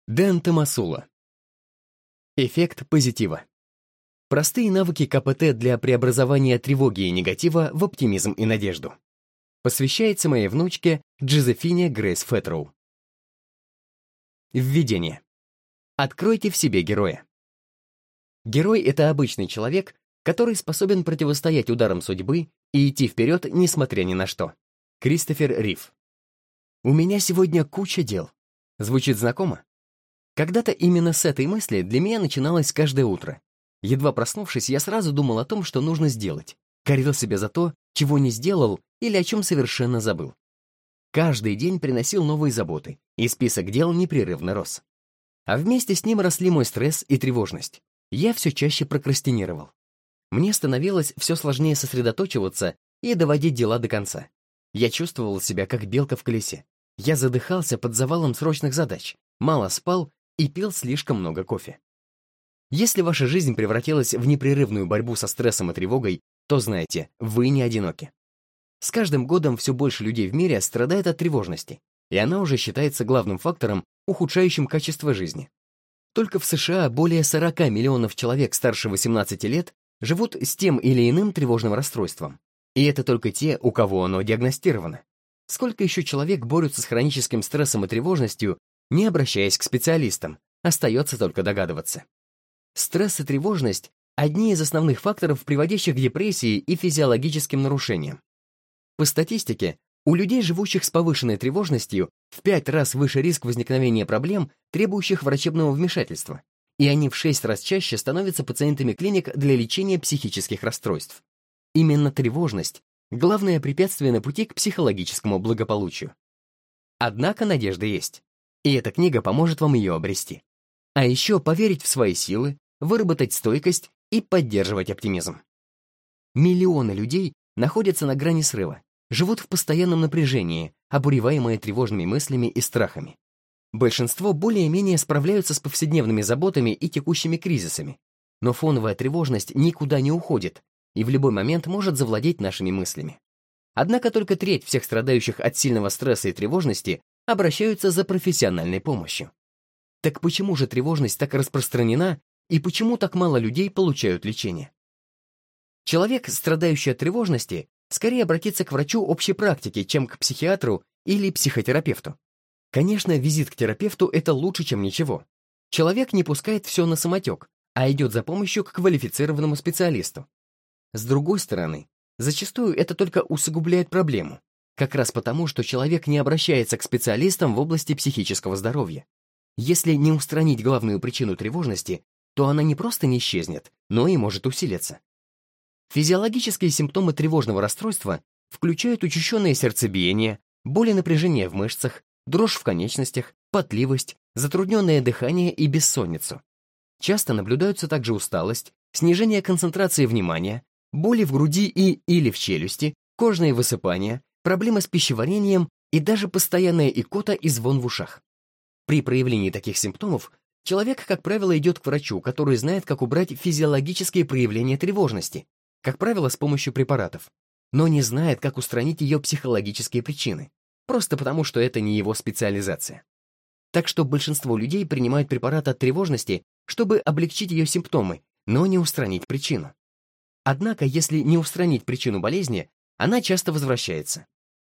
Дэн Томасула. Эффект позитива. Простые навыки КПТ для преобразования тревоги и негатива в оптимизм и надежду. Посвящается моей внучке Джозефине Грейс Фетроу. Введение. Откройте в себе героя. Герой — это обычный человек, который способен противостоять ударам судьбы и идти вперед, несмотря ни на что. Кристофер Рив. «У меня сегодня куча дел». Звучит знакомо? Когда-то именно с этой мысли для меня начиналось каждое утро. Едва проснувшись, я сразу думал о том, что нужно сделать. Корил себя за то, чего не сделал или о чем совершенно забыл. Каждый день приносил новые заботы, и список дел непрерывно рос. А вместе с ним росли мой стресс и тревожность. Я все чаще прокрастинировал. Мне становилось все сложнее сосредоточиваться и доводить дела до конца. Я чувствовал себя как белка в колесе. Я задыхался под завалом срочных задач, мало спал и пил слишком много кофе. Если ваша жизнь превратилась в непрерывную борьбу со стрессом и тревогой, то знайте, вы не одиноки. С каждым годом все больше людей в мире страдает от тревожности, и она уже считается главным фактором, ухудшающим качество жизни. Только в США более 40 миллионов человек старше 18 лет живут с тем или иным тревожным расстройством. И это только те, у кого оно диагностировано. Сколько еще человек борются с хроническим стрессом и тревожностью, не обращаясь к специалистам, остается только догадываться. Стресс и тревожность – одни из основных факторов, приводящих к депрессии и физиологическим нарушениям. По статистике, у людей, живущих с повышенной тревожностью, в 5 раз выше риск возникновения проблем, требующих врачебного вмешательства, и они в 6 раз чаще становятся пациентами клиник для лечения психических расстройств. Именно тревожность – главное препятствие на пути к психологическому благополучию. Однако надежда есть, и эта книга поможет вам ее обрести. А еще поверить в свои силы, выработать стойкость и поддерживать оптимизм. Миллионы людей находятся на грани срыва, живут в постоянном напряжении, обуреваемые тревожными мыслями и страхами. Большинство более-менее справляются с повседневными заботами и текущими кризисами, но фоновая тревожность никуда не уходит и в любой момент может завладеть нашими мыслями. Однако только треть всех страдающих от сильного стресса и тревожности обращаются за профессиональной помощью. Так почему же тревожность так распространена и почему так мало людей получают лечение? Человек, страдающий от тревожности, скорее обратится к врачу общей практики, чем к психиатру или психотерапевту. Конечно, визит к терапевту — это лучше, чем ничего. Человек не пускает все на самотек, а идет за помощью к квалифицированному специалисту. С другой стороны, зачастую это только усугубляет проблему, как раз потому, что человек не обращается к специалистам в области психического здоровья. Если не устранить главную причину тревожности, то она не просто не исчезнет, но и может усилиться. Физиологические симптомы тревожного расстройства включают учащенное сердцебиение, боли напряжения в мышцах, дрожь в конечностях, потливость, затрудненное дыхание и бессонницу. Часто наблюдаются также усталость, снижение концентрации внимания, боли в груди и или в челюсти, кожные высыпания, проблемы с пищеварением и даже постоянная икота и звон в ушах. При проявлении таких симптомов человек, как правило, идет к врачу, который знает, как убрать физиологические проявления тревожности, как правило, с помощью препаратов, но не знает, как устранить ее психологические причины, просто потому, что это не его специализация. Так что большинство людей принимают препараты от тревожности, чтобы облегчить ее симптомы, но не устранить причину. Однако, если не устранить причину болезни, она часто возвращается.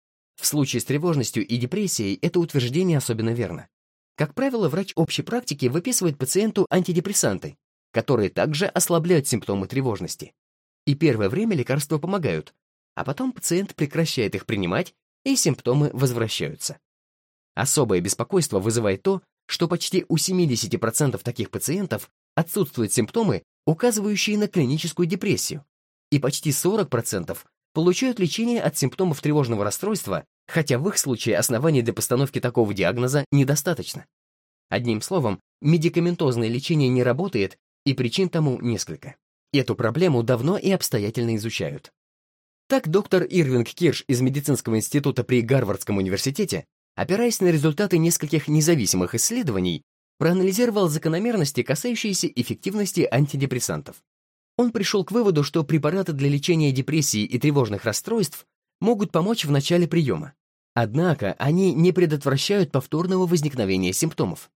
В случае с тревожностью и депрессией это утверждение особенно верно. Как правило, врач общей практики выписывает пациенту антидепрессанты, которые также ослабляют симптомы тревожности. И первое время лекарства помогают, а потом пациент прекращает их принимать, и симптомы возвращаются. Особое беспокойство вызывает то, что почти у 70% таких пациентов отсутствуют симптомы, указывающие на клиническую депрессию, и почти 40% получают лечение от симптомов тревожного расстройства, хотя в их случае оснований для постановки такого диагноза недостаточно. Одним словом, медикаментозное лечение не работает, и причин тому несколько. Эту проблему давно и обстоятельно изучают. Так доктор Ирвинг Кирш из медицинского института при Гарвардском университете, опираясь на результаты нескольких независимых исследований, проанализировал закономерности, касающиеся эффективности антидепрессантов. Он пришел к выводу, что препараты для лечения депрессии и тревожных расстройств могут помочь в начале приема. Однако они не предотвращают повторного возникновения симптомов.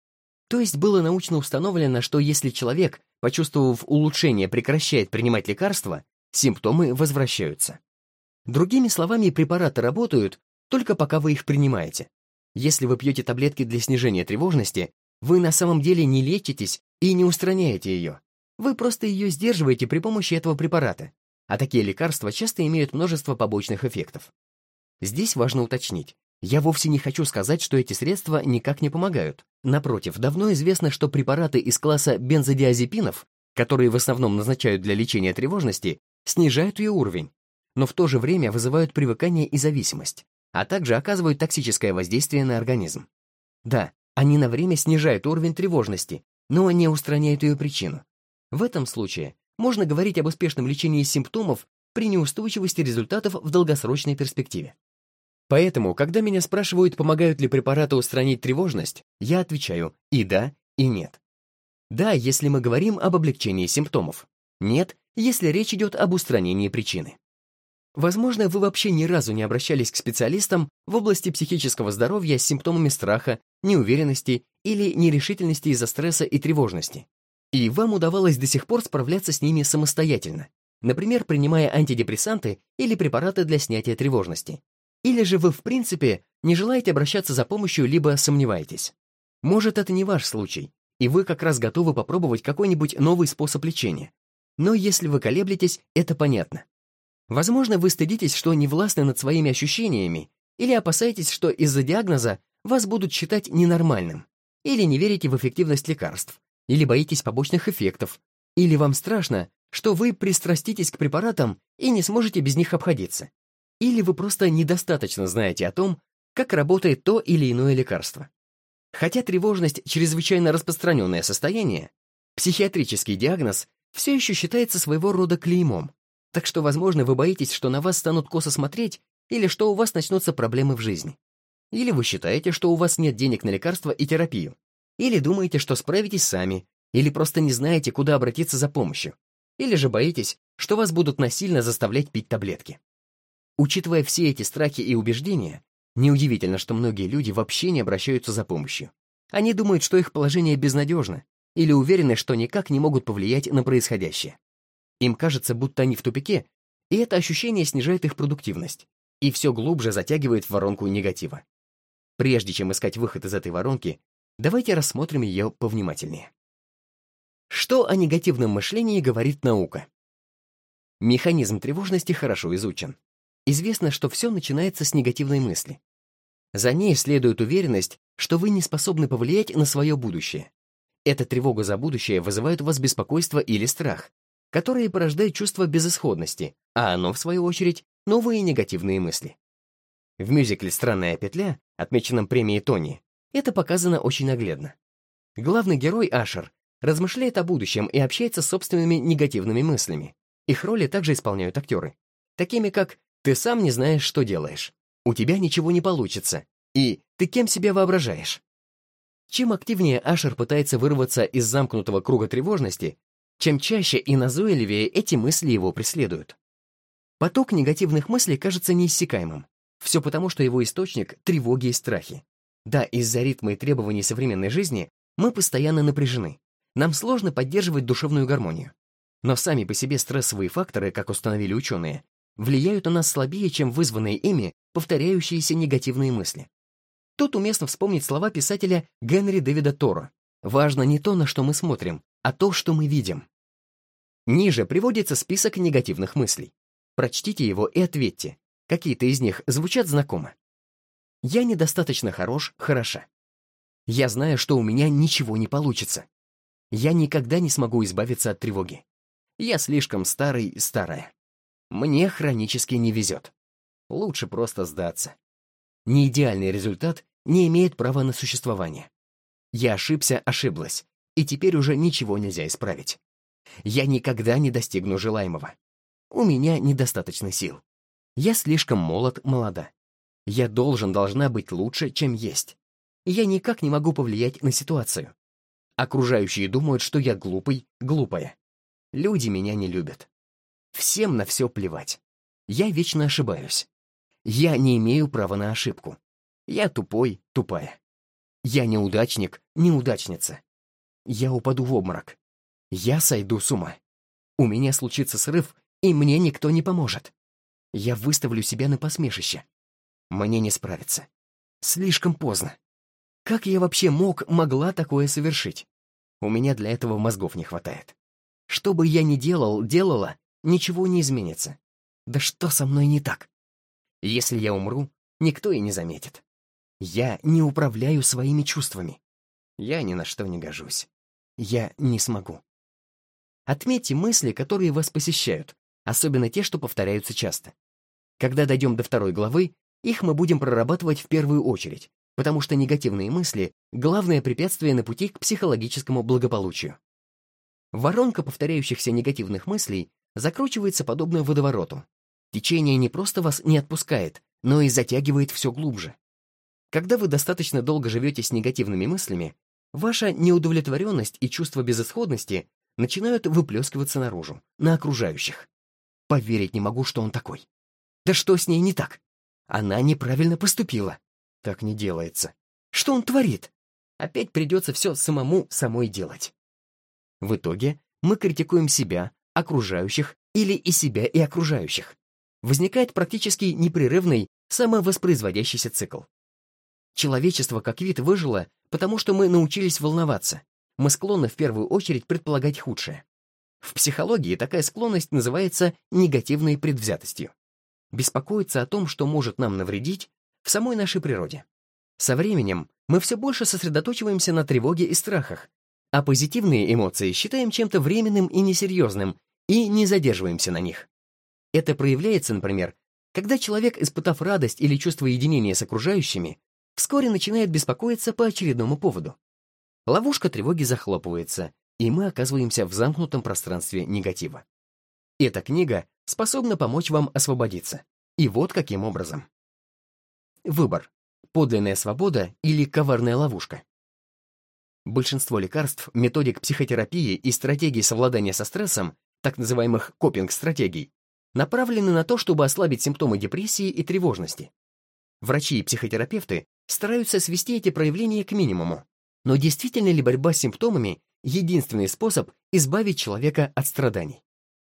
То есть было научно установлено, что если человек, почувствовав улучшение, прекращает принимать лекарства, симптомы возвращаются. Другими словами, препараты работают только пока вы их принимаете. Если вы пьете таблетки для снижения тревожности, вы на самом деле не лечитесь и не устраняете ее. Вы просто ее сдерживаете при помощи этого препарата, а такие лекарства часто имеют множество побочных эффектов. Здесь важно уточнить. Я вовсе не хочу сказать, что эти средства никак не помогают. Напротив, давно известно, что препараты из класса бензодиазепинов, которые в основном назначают для лечения тревожности, снижают ее уровень, но в то же время вызывают привыкание и зависимость, а также оказывают токсическое воздействие на организм. Да, они на время снижают уровень тревожности, но не устраняют ее причину. В этом случае можно говорить об успешном лечении симптомов при неустойчивости результатов в долгосрочной перспективе. Поэтому, когда меня спрашивают, помогают ли препараты устранить тревожность, я отвечаю и да, и нет. Да, если мы говорим об облегчении симптомов. Нет, если речь идет об устранении причины. Возможно, вы вообще ни разу не обращались к специалистам в области психического здоровья с симптомами страха, неуверенности или нерешительности из-за стресса и тревожности. И вам удавалось до сих пор справляться с ними самостоятельно, например, принимая антидепрессанты или препараты для снятия тревожности. Или же вы, в принципе, не желаете обращаться за помощью, либо сомневаетесь. Может, это не ваш случай, и вы как раз готовы попробовать какой-нибудь новый способ лечения. Но если вы колеблетесь, это понятно. Возможно, вы стыдитесь, что не властны над своими ощущениями, или опасаетесь, что из-за диагноза вас будут считать ненормальным, или не верите в эффективность лекарств, или боитесь побочных эффектов, или вам страшно, что вы пристраститесь к препаратам и не сможете без них обходиться. Или вы просто недостаточно знаете о том, как работает то или иное лекарство. Хотя тревожность — чрезвычайно распространенное состояние, психиатрический диагноз все еще считается своего рода клеймом, так что, возможно, вы боитесь, что на вас станут косо смотреть или что у вас начнутся проблемы в жизни. Или вы считаете, что у вас нет денег на лекарства и терапию. Или думаете, что справитесь сами, или просто не знаете, куда обратиться за помощью. Или же боитесь, что вас будут насильно заставлять пить таблетки. Учитывая все эти страхи и убеждения, неудивительно, что многие люди вообще не обращаются за помощью. Они думают, что их положение безнадежно, или уверены, что никак не могут повлиять на происходящее. Им кажется, будто они в тупике, и это ощущение снижает их продуктивность и все глубже затягивает в воронку негатива. Прежде чем искать выход из этой воронки, давайте рассмотрим ее повнимательнее. Что о негативном мышлении говорит наука? Механизм тревожности хорошо изучен. Известно, что все начинается с негативной мысли. За ней следует уверенность, что вы не способны повлиять на свое будущее. Эта тревога за будущее вызывает у вас беспокойство или страх, которые порождают чувство безысходности, а оно, в свою очередь, новые негативные мысли. В мюзикле «Странная петля», отмеченном премией Тони, это показано очень наглядно. Главный герой Ашер размышляет о будущем и общается с собственными негативными мыслями. Их роли также исполняют актеры, такими как «Ты сам не знаешь, что делаешь», «У тебя ничего не получится» и «Ты кем себя воображаешь?». Чем активнее Ашер пытается вырваться из замкнутого круга тревожности, чем чаще и назойливее эти мысли его преследуют. Поток негативных мыслей кажется неиссякаемым. Все потому, что его источник — тревоги и страхи. Да, из-за ритма и требований современной жизни мы постоянно напряжены. Нам сложно поддерживать душевную гармонию. Но сами по себе стрессовые факторы, как установили ученые, влияют на нас слабее, чем вызванные ими повторяющиеся негативные мысли. Тут уместно вспомнить слова писателя Генри Дэвида Торо. «Важно не то, на что мы смотрим, а то, что мы видим». Ниже приводится список негативных мыслей. Прочтите его и ответьте, какие-то из них звучат знакомо. «Я недостаточно хорош, хороша». «Я знаю, что у меня ничего не получится». «Я никогда не смогу избавиться от тревоги». «Я слишком старый, старая». «Мне хронически не везет». Лучше просто сдаться. Неидеальный результат не имеет права на существование. Я ошибся, ошиблась, и теперь уже ничего нельзя исправить. Я никогда не достигну желаемого. У меня недостаточно сил. Я слишком молод, молода. Я должна быть лучше, чем есть. Я никак не могу повлиять на ситуацию. Окружающие думают, что я глупый, глупая. Люди меня не любят. Всем на все плевать. Я вечно ошибаюсь. Я не имею права на ошибку. Я тупой, тупая. Я неудачник, неудачница. Я упаду в обморок. Я сойду с ума. У меня случится срыв, и мне никто не поможет. Я выставлю себя на посмешище. Мне не справиться. Слишком поздно. Как я вообще могла такое совершить? У меня для этого мозгов не хватает. Что бы я ни делала, ничего не изменится. Да что со мной не так? Если я умру, никто и не заметит. Я не управляю своими чувствами. Я ни на что не гожусь. Я не смогу. Отметьте мысли, которые вас посещают, особенно те, что повторяются часто. Когда дойдем до 2 главы, их мы будем прорабатывать в первую очередь, потому что негативные мысли — главное препятствие на пути к психологическому благополучию. Воронка повторяющихся негативных мыслей закручивается подобно водовороту. Течение не просто вас не отпускает, но и затягивает все глубже. Когда вы достаточно долго живете с негативными мыслями, ваша неудовлетворенность и чувство безысходности начинают выплескиваться наружу, на окружающих. Поверить не могу, что он такой. Да что с ней не так? Она неправильно поступила. Так не делается. Что он творит? Опять придется все самой делать. В итоге мы критикуем себя, окружающих или и себя, и окружающих. Возникает практически непрерывный самовоспроизводящийся цикл. Человечество как вид выжило, потому что мы научились волноваться. Мы склонны в первую очередь предполагать худшее. В психологии такая склонность называется негативной предвзятостью. Беспокоиться о том, что может нам навредить, в самой нашей природе. Со временем мы все больше сосредоточиваемся на тревоге и страхах, а позитивные эмоции считаем чем-то временным и несерьезным, и не задерживаемся на них. Это проявляется, например, когда человек, испытав радость или чувство единения с окружающими, вскоре начинает беспокоиться по очередному поводу. Ловушка тревоги захлопывается, и мы оказываемся в замкнутом пространстве негатива. Эта книга способна помочь вам освободиться. И вот каким образом. Выбор. Подлинная свобода или коварная ловушка. Большинство лекарств, методик психотерапии и стратегий совладания со стрессом, так называемых копинг-стратегий, направлены на то, чтобы ослабить симптомы депрессии и тревожности. Врачи и психотерапевты стараются свести эти проявления к минимуму. Но действительно ли борьба с симптомами — единственный способ избавить человека от страданий?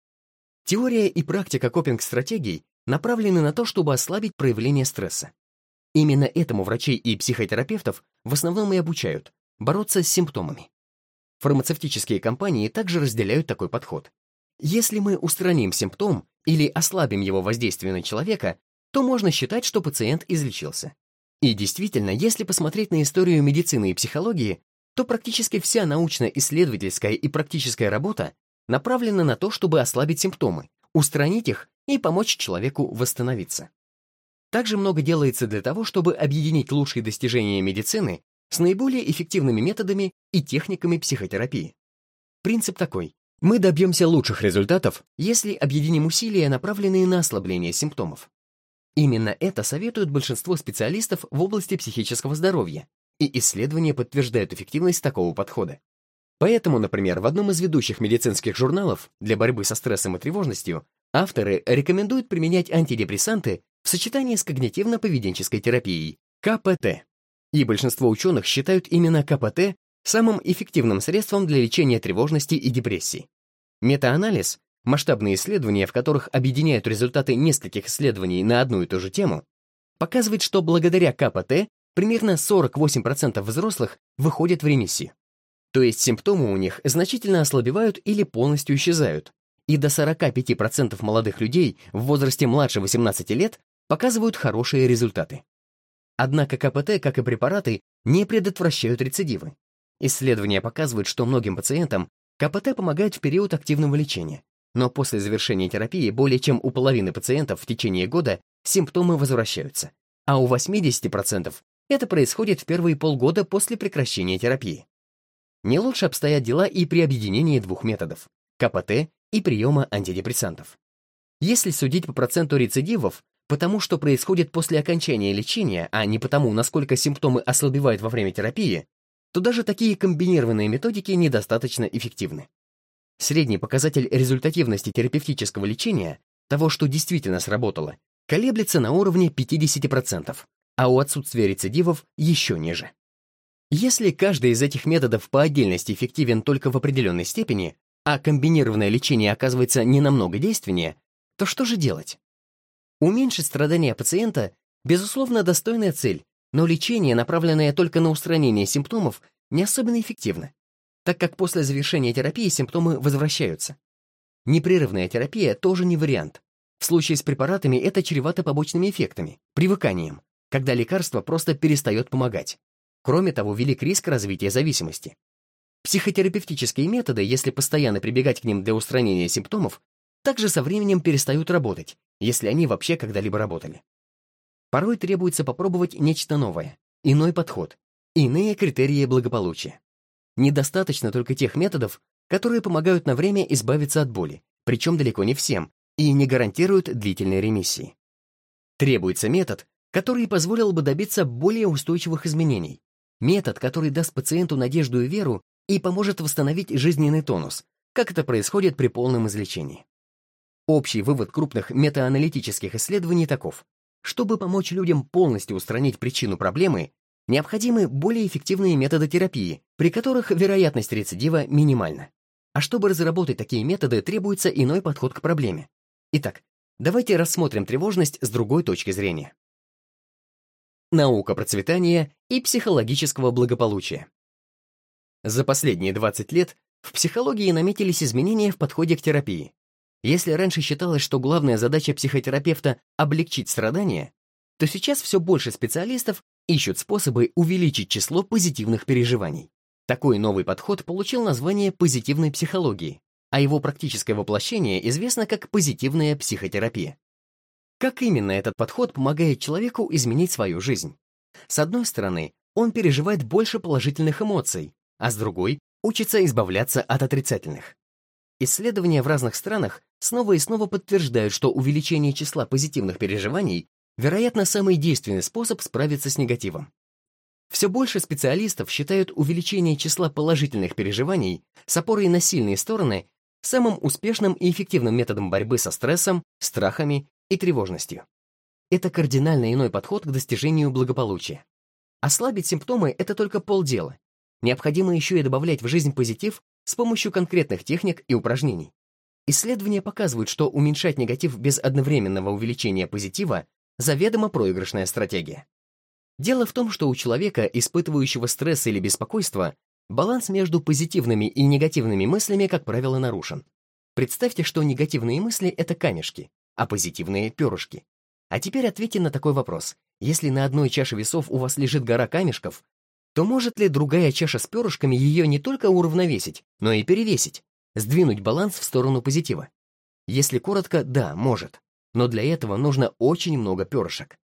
Теория и практика копинг-стратегий направлены на то, чтобы ослабить проявление стресса. Именно этому врачей и психотерапевтов в основном и обучают — бороться с симптомами. Фармацевтические компании также разделяют такой подход. Если мы устраним симптом или ослабим его воздействие на человека, то можно считать, что пациент излечился. И действительно, если посмотреть на историю медицины и психологии, то практически вся научно-исследовательская и практическая работа направлена на то, чтобы ослабить симптомы, устранить их и помочь человеку восстановиться. Также много делается для того, чтобы объединить лучшие достижения медицины с наиболее эффективными методами и техниками психотерапии. Принцип такой: мы добьемся лучших результатов, если объединим усилия, направленные на ослабление симптомов. Именно это советуют большинство специалистов в области психического здоровья, и исследования подтверждают эффективность такого подхода. Поэтому, например, в одном из ведущих медицинских журналов для борьбы со стрессом и тревожностью авторы рекомендуют применять антидепрессанты в сочетании с когнитивно-поведенческой терапией, КПТ. И большинство ученых считают именно КПТ самым эффективным средством для лечения тревожности и депрессии. Метаанализ, масштабные исследования, в которых объединяют результаты нескольких исследований на одну и ту же тему, показывает, что благодаря КПТ примерно 48% взрослых выходят в ремиссию. То есть симптомы у них значительно ослабевают или полностью исчезают, и до 45% молодых людей в возрасте младше 18 лет показывают хорошие результаты. Однако КПТ, как и препараты, не предотвращают рецидивы. Исследования показывают, что многим пациентам КПТ помогает в период активного лечения, но после завершения терапии более чем у половины пациентов в течение года симптомы возвращаются, а у 80% это происходит в первые полгода после прекращения терапии. Не лучше обстоят дела и при объединении двух методов — КПТ и приема антидепрессантов. Если судить по проценту рецидивов, потому что происходит после окончания лечения, а не потому, насколько симптомы ослабевают во время терапии, то даже такие комбинированные методики недостаточно эффективны. Средний показатель результативности терапевтического лечения, того, что действительно сработало, колеблется на уровне 50%, а у отсутствия рецидивов еще ниже. Если каждый из этих методов по отдельности эффективен только в определенной степени, а комбинированное лечение оказывается не намного действеннее, то что же делать? Уменьшить страдания пациента – безусловно, достойная цель, но лечение, направленное только на устранение симптомов, не особенно эффективно, так как после завершения терапии симптомы возвращаются. Непрерывная терапия тоже не вариант. В случае с препаратами это чревато побочными эффектами, привыканием, когда лекарство просто перестает помогать. Кроме того, велик риск развития зависимости. Психотерапевтические методы, если постоянно прибегать к ним для устранения симптомов, также со временем перестают работать, если они вообще когда-либо работали. Порой требуется попробовать нечто новое, иной подход, иные критерии благополучия. Недостаточно только тех методов, которые помогают на время избавиться от боли, причем далеко не всем, и не гарантируют длительной ремиссии. Требуется метод, который позволил бы добиться более устойчивых изменений, метод, который даст пациенту надежду и веру и поможет восстановить жизненный тонус, как это происходит при полном излечении. Общий вывод крупных метааналитических исследований таков: чтобы помочь людям полностью устранить причину проблемы, необходимы более эффективные методы терапии, при которых вероятность рецидива минимальна. А чтобы разработать такие методы, требуется иной подход к проблеме. Итак, давайте рассмотрим тревожность с другой точки зрения. Наука процветания и психологического благополучия. За последние 20 лет в психологии наметились изменения в подходе к терапии. Если раньше считалось, что главная задача психотерапевта — облегчить страдания, то сейчас все больше специалистов ищут способы увеличить число позитивных переживаний. Такой новый подход получил название позитивной психологии, а его практическое воплощение известно как позитивная психотерапия. Как именно этот подход помогает человеку изменить свою жизнь? С одной стороны, он переживает больше положительных эмоций, а с другой — учится избавляться от отрицательных. Исследования в разных странах снова и снова подтверждают, что увеличение числа позитивных переживаний, вероятно, самый действенный способ справиться с негативом. Все больше специалистов считают увеличение числа положительных переживаний с опорой на сильные стороны самым успешным и эффективным методом борьбы со стрессом, страхами и тревожностью. Это кардинально иной подход к достижению благополучия. Ослабить симптомы — это только полдела. Необходимо еще и добавлять в жизнь позитив с помощью конкретных техник и упражнений. Исследования показывают, что уменьшать негатив без одновременного увеличения позитива заведомо проигрышная стратегия. Дело в том, что у человека, испытывающего стресс или беспокойство, баланс между позитивными и негативными мыслями, как правило, нарушен. Представьте, что негативные мысли — это камешки, а позитивные — перышки. А теперь ответьте на такой вопрос. Если на одной чаше весов у вас лежит гора камешков, то может ли другая чаша с перышками ее не только уравновесить, но и перевесить, сдвинуть баланс в сторону позитива? Если коротко, да, может. Но для этого нужно очень много перышек.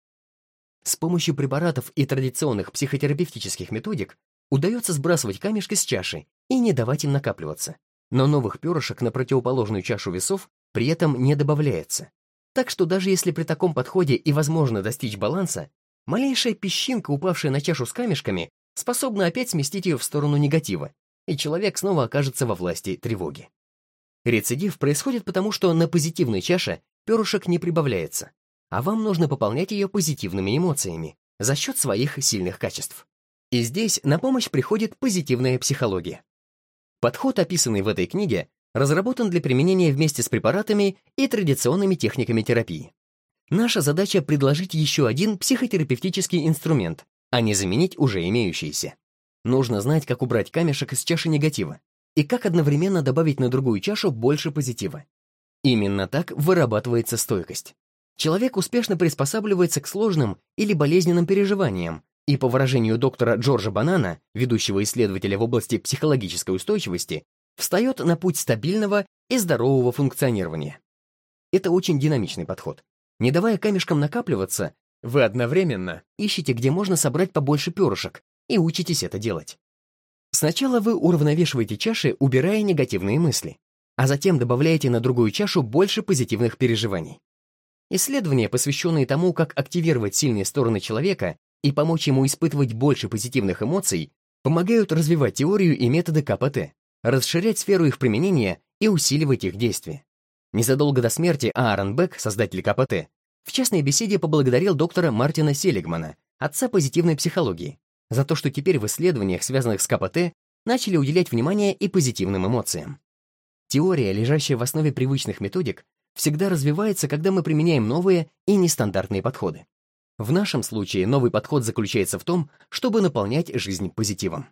С помощью препаратов и традиционных психотерапевтических методик удается сбрасывать камешки с чаши и не давать им накапливаться. Но новых перышек на противоположную чашу весов при этом не добавляется. Так что даже если при таком подходе и возможно достичь баланса, малейшая песчинка, упавшая на чашу с камешками, способна опять сместить ее в сторону негатива, и человек снова окажется во власти тревоги. Рецидив происходит потому, что на позитивной чаше перышек не прибавляется, а вам нужно пополнять ее позитивными эмоциями за счет своих сильных качеств. И здесь на помощь приходит позитивная психология. Подход, описанный в этой книге, разработан для применения вместе с препаратами и традиционными техниками терапии. Наша задача — предложить еще один психотерапевтический инструмент, а не заменить уже имеющиеся. Нужно знать, как убрать камешек из чаши негатива и как одновременно добавить на другую чашу больше позитива. Именно так вырабатывается стойкость. Человек успешно приспосабливается к сложным или болезненным переживаниям, и, по выражению доктора Джорджа Банана, ведущего исследователя в области психологической устойчивости, встает на путь стабильного и здорового функционирования. Это очень динамичный подход. Не давая камешкам накапливаться, вы одновременно ищете, где можно собрать побольше перышек, и учитесь это делать. Сначала вы уравновешиваете чаши, убирая негативные мысли, а затем добавляете на другую чашу больше позитивных переживаний. Исследования, посвященные тому, как активировать сильные стороны человека и помочь ему испытывать больше позитивных эмоций, помогают развивать теорию и методы КПТ, расширять сферу их применения и усиливать их действие. Незадолго до смерти Аарон Бек, создатель КПТ, в частной беседе поблагодарил доктора Мартина Селигмана, отца позитивной психологии, за то, что теперь в исследованиях, связанных с КПТ, начали уделять внимание и позитивным эмоциям. Теория, лежащая в основе привычных методик, всегда развивается, когда мы применяем новые и нестандартные подходы. В нашем случае новый подход заключается в том, чтобы наполнять жизнь позитивом.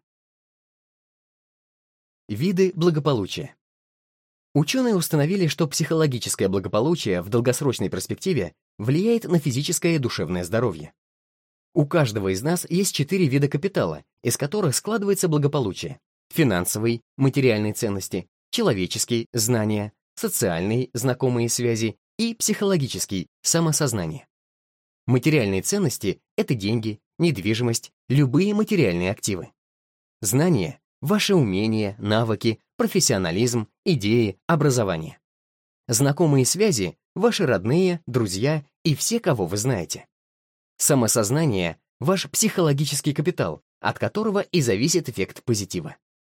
Виды благополучия. Ученые установили, что психологическое благополучие в долгосрочной перспективе влияет на физическое и душевное здоровье. У каждого из нас есть 4 вида капитала, из которых складывается благополучие: финансовый, материальные ценности, человеческий, знания, социальный, знакомые связи и психологический, самосознание. Материальные ценности — это деньги, недвижимость, любые материальные активы. Знания — ваши умения, навыки, профессионализм, идеи, образование. Знакомые связи — ваши родные, друзья и все, кого вы знаете. Самосознание — ваш психологический капитал, от которого и зависит эффект позитива.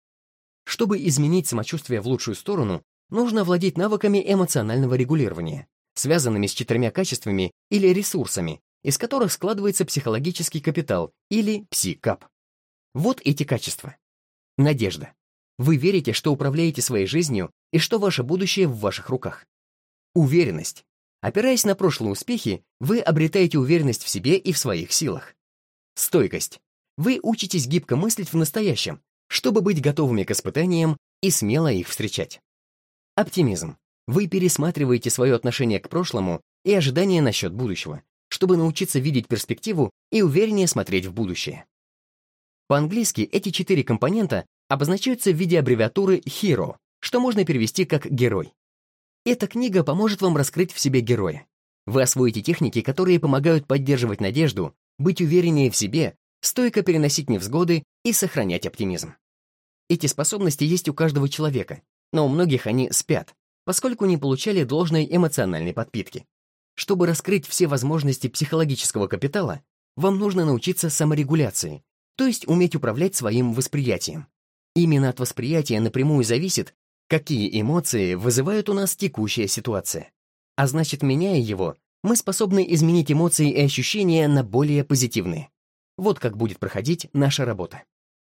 Чтобы изменить самочувствие в лучшую сторону, нужно овладеть навыками эмоционального регулирования, связанными с 4 качествами или ресурсами, из которых складывается психологический капитал или пси-кап. Вот эти качества. Надежда. Вы верите, что управляете своей жизнью и что ваше будущее в ваших руках. Уверенность. Опираясь на прошлые успехи, вы обретаете уверенность в себе и в своих силах. Стойкость. Вы учитесь гибко мыслить в настоящем, чтобы быть готовыми к испытаниям и смело их встречать. Оптимизм. Вы пересматриваете свое отношение к прошлому и ожидания насчет будущего, чтобы научиться видеть перспективу и увереннее смотреть в будущее. По-английски эти 4 компонента обозначаются в виде аббревиатуры HERO, что можно перевести как «герой». Эта книга поможет вам раскрыть в себе героя. Вы освоите техники, которые помогают поддерживать надежду, быть увереннее в себе, стойко переносить невзгоды и сохранять оптимизм. Эти способности есть у каждого человека, но у многих они спят, поскольку не получали должной эмоциональной подпитки. Чтобы раскрыть все возможности психологического капитала, вам нужно научиться саморегуляции, то есть уметь управлять своим восприятием. Именно от восприятия напрямую зависит, какие эмоции вызывает у нас текущая ситуация. А значит, меняя его, мы способны изменить эмоции и ощущения на более позитивные. Вот как будет проходить наша работа.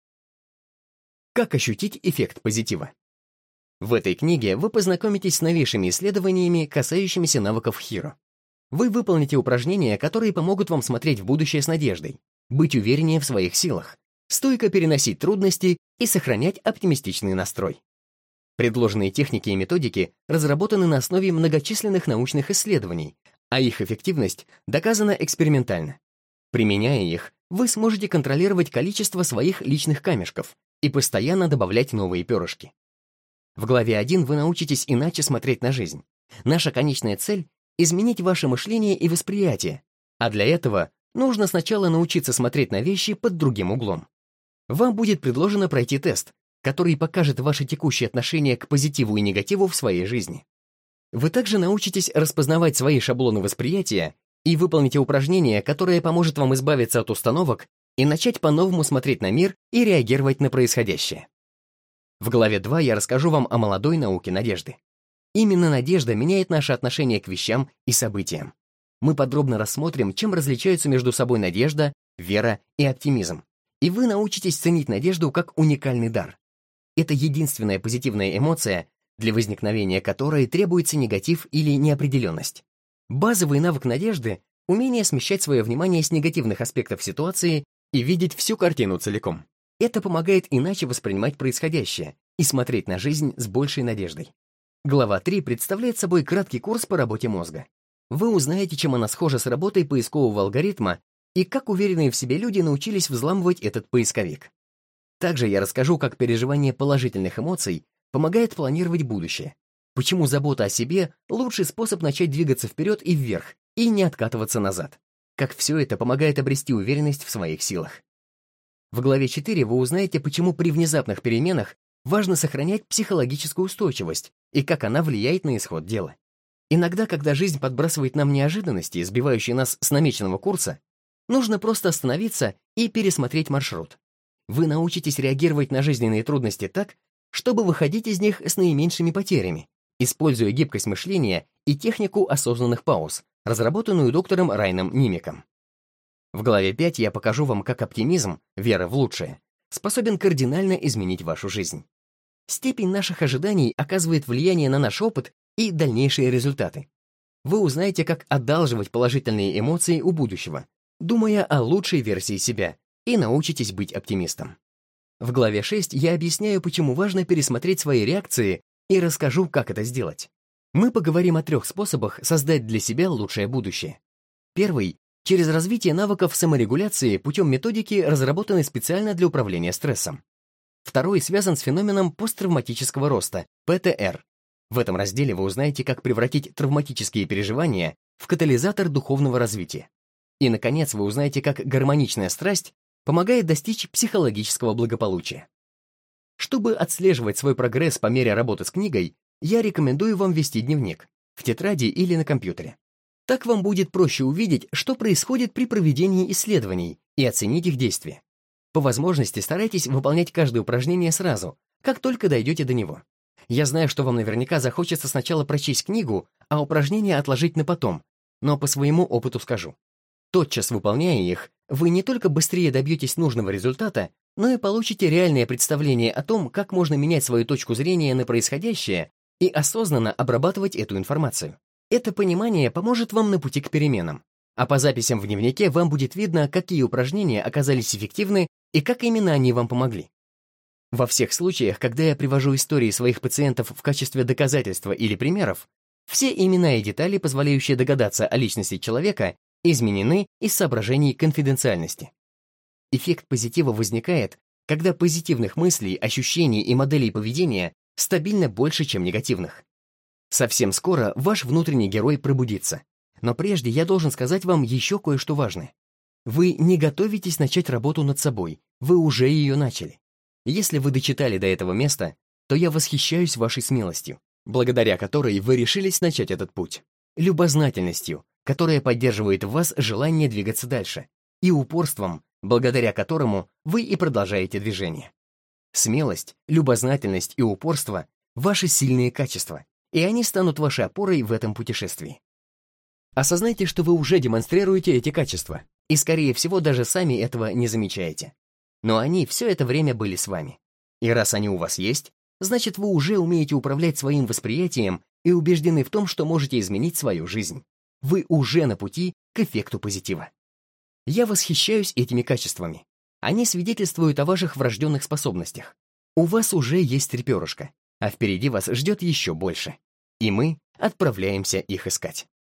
Как ощутить эффект позитива? В этой книге вы познакомитесь с новейшими исследованиями, касающимися навыков HERO. Вы выполните упражнения, которые помогут вам смотреть в будущее с надеждой, быть увереннее в своих силах, стойко переносить трудности и сохранять оптимистичный настрой. Предложенные техники и методики разработаны на основе многочисленных научных исследований, а их эффективность доказана экспериментально. Применяя их, вы сможете контролировать количество своих личных камешков и постоянно добавлять новые перышки. В главе 1 вы научитесь иначе смотреть на жизнь. Наша конечная цель — изменить ваше мышление и восприятие, а для этого нужно сначала научиться смотреть на вещи под другим углом. Вам будет предложено пройти тест, который покажет ваше текущее отношение к позитиву и негативу в своей жизни. Вы также научитесь распознавать свои шаблоны восприятия и выполните упражнение, которое поможет вам избавиться от установок и начать по-новому смотреть на мир и реагировать на происходящее. В главе 2 я расскажу вам о молодой науке надежды. Именно надежда меняет наше отношение к вещам и событиям. Мы подробно рассмотрим, чем различаются между собой надежда, вера и оптимизм. И вы научитесь ценить надежду как уникальный дар. Это единственная позитивная эмоция, для возникновения которой требуется негатив или неопределенность. Базовый навык надежды — умение смещать свое внимание с негативных аспектов ситуации и видеть всю картину целиком. Это помогает иначе воспринимать происходящее и смотреть на жизнь с большей надеждой. Глава 3 представляет собой краткий курс по работе мозга. Вы узнаете, чем она схожа с работой поискового алгоритма и как уверенные в себе люди научились взламывать этот поисковик. Также я расскажу, как переживание положительных эмоций помогает планировать будущее, почему забота о себе — лучший способ начать двигаться вперед и вверх, и не откатываться назад, как все это помогает обрести уверенность в своих силах. В главе 4 вы узнаете, почему при внезапных переменах важно сохранять психологическую устойчивость и как она влияет на исход дела. Иногда, когда жизнь подбрасывает нам неожиданности, сбивающие нас с намеченного курса, нужно просто остановиться и пересмотреть маршрут. Вы научитесь реагировать на жизненные трудности так, чтобы выходить из них с наименьшими потерями, используя гибкость мышления и технику осознанных пауз, разработанную доктором Райаном Нимиком. В главе 5 я покажу вам, как оптимизм, вера в лучшее, способен кардинально изменить вашу жизнь. Степень наших ожиданий оказывает влияние на наш опыт и дальнейшие результаты. Вы узнаете, как одалживать положительные эмоции у будущего, думая о лучшей версии себя, и научитесь быть оптимистом. В главе 6 я объясняю, почему важно пересмотреть свои реакции и расскажу, как это сделать. Мы поговорим о 3 способах создать для себя лучшее будущее. Первый — через развитие навыков саморегуляции путем методики, разработанной специально для управления стрессом. Второй связан с феноменом посттравматического роста, ПТР. В этом разделе вы узнаете, как превратить травматические переживания в катализатор духовного развития. И, наконец, вы узнаете, как гармоничная страсть помогает достичь психологического благополучия. Чтобы отслеживать свой прогресс по мере работы с книгой, я рекомендую вам вести дневник в тетради или на компьютере. Так вам будет проще увидеть, что происходит при проведении исследований, и оценить их действия. По возможности старайтесь выполнять каждое упражнение сразу, как только дойдете до него. Я знаю, что вам наверняка захочется сначала прочесть книгу, а упражнения отложить на потом, но по своему опыту скажу. Тотчас выполняя их, вы не только быстрее добьетесь нужного результата, но и получите реальное представление о том, как можно менять свою точку зрения на происходящее и осознанно обрабатывать эту информацию. Это понимание поможет вам на пути к переменам, а по записям в дневнике вам будет видно, какие упражнения оказались эффективны и как именно они вам помогли. Во всех случаях, когда я привожу истории своих пациентов в качестве доказательства или примеров, все имена и детали, позволяющие догадаться о личности человека, изменены из соображений конфиденциальности. Эффект позитива возникает, когда позитивных мыслей, ощущений и моделей поведения стабильно больше, чем негативных. Совсем скоро ваш внутренний герой пробудится. Но прежде я должен сказать вам еще кое-что важное. Вы не готовитесь начать работу над собой, вы уже ее начали. Если вы дочитали до этого места, то я восхищаюсь вашей смелостью, благодаря которой вы решились начать этот путь, любознательностью, которая поддерживает в вас желание двигаться дальше, и упорством, благодаря которому вы и продолжаете движение. Смелость, любознательность и упорство — ваши сильные качества, и они станут вашей опорой в этом путешествии. Осознайте, что вы уже демонстрируете эти качества, и, скорее всего, даже сами этого не замечаете. Но они все это время были с вами. И раз они у вас есть, значит, вы уже умеете управлять своим восприятием и убеждены в том, что можете изменить свою жизнь. Вы уже на пути к эффекту позитива. Я восхищаюсь этими качествами. Они свидетельствуют о ваших врожденных способностях. У вас уже есть 3 перышка, а впереди вас ждет еще больше. И мы отправляемся их искать.